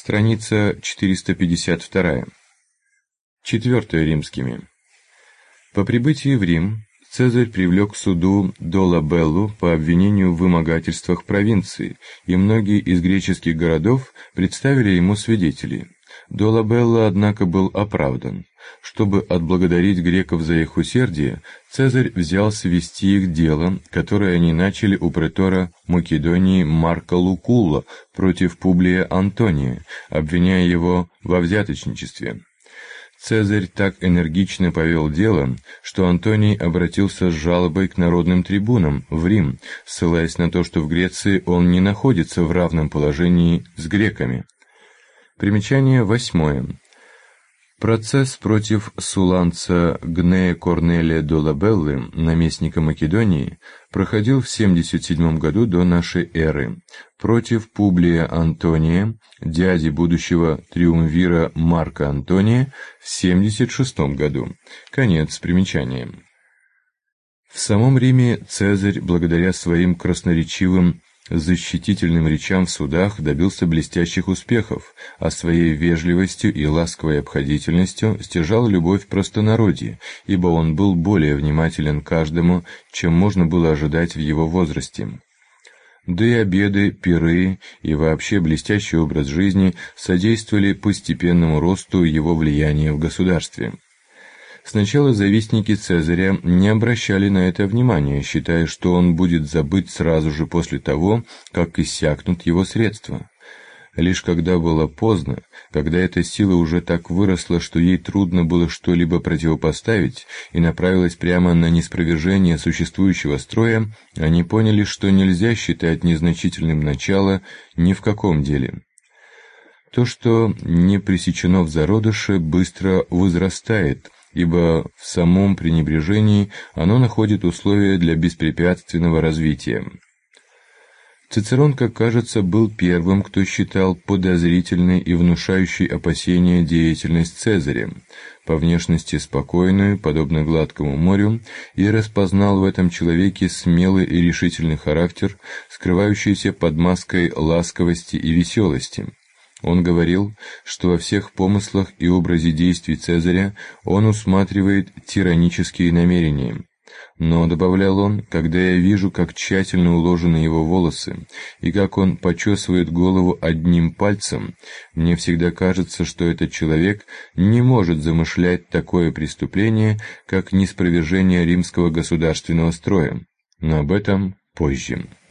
Страница 452. Четвертое римскими. По прибытии в Рим Цезарь привлек к суду Долабеллу по обвинению в вымогательствах провинции, и многие из греческих городов представили ему свидетелей. Долабелла, однако, был оправдан. Чтобы отблагодарить греков за их усердие, Цезарь взялся вести их дело, которое они начали у претора Македонии Марка Лукулла против Публия Антония, обвиняя его во взяточничестве. Цезарь так энергично повел дело, что Антоний обратился с жалобой к народным трибунам в Рим, ссылаясь на то, что в Греции он не находится в равном положении с греками. Примечание 8. Процесс против суланца Гнея Корнелия Долабеллы, наместника Македонии, проходил в 77 году до нашей эры, против Публия Антония, дяди будущего триумвира Марка Антония, в 76 году. Конец примечания. В самом Риме Цезарь, благодаря своим красноречивым защитительным речам в судах, добился блестящих успехов, а своей вежливостью и ласковой обходительностью стяжал любовь простонародья, ибо он был более внимателен к каждому, чем можно было ожидать в его возрасте. Да и обеды, пиры и вообще блестящий образ жизни содействовали постепенному росту его влияния в государстве. Сначала завистники Цезаря не обращали на это внимания, считая, что он будет забыт сразу же после того, как иссякнут его средства. Лишь когда было поздно, когда эта сила уже так выросла, что ей трудно было что-либо противопоставить, и направилась прямо на ниспровержение существующего строя, они поняли, что нельзя считать незначительным начало ни в каком деле. То, что не пресечено в зародыше, быстро возрастает, ибо в самом пренебрежении оно находит условия для беспрепятственного развития. Цицерон, как кажется, был первым, кто считал подозрительной и внушающей опасения деятельность Цезаря, по внешности спокойную, подобно гладкому морю, и распознал в этом человеке смелый и решительный характер, скрывающийся под маской ласковости и веселости. Он говорил, что во всех помыслах и образе действий Цезаря он усматривает тиранические намерения. Но, добавлял он, когда я вижу, как тщательно уложены его волосы, и как он почесывает голову одним пальцем, мне всегда кажется, что этот человек не может замышлять такое преступление, как ниспровержение римского государственного строя. Но об этом позже.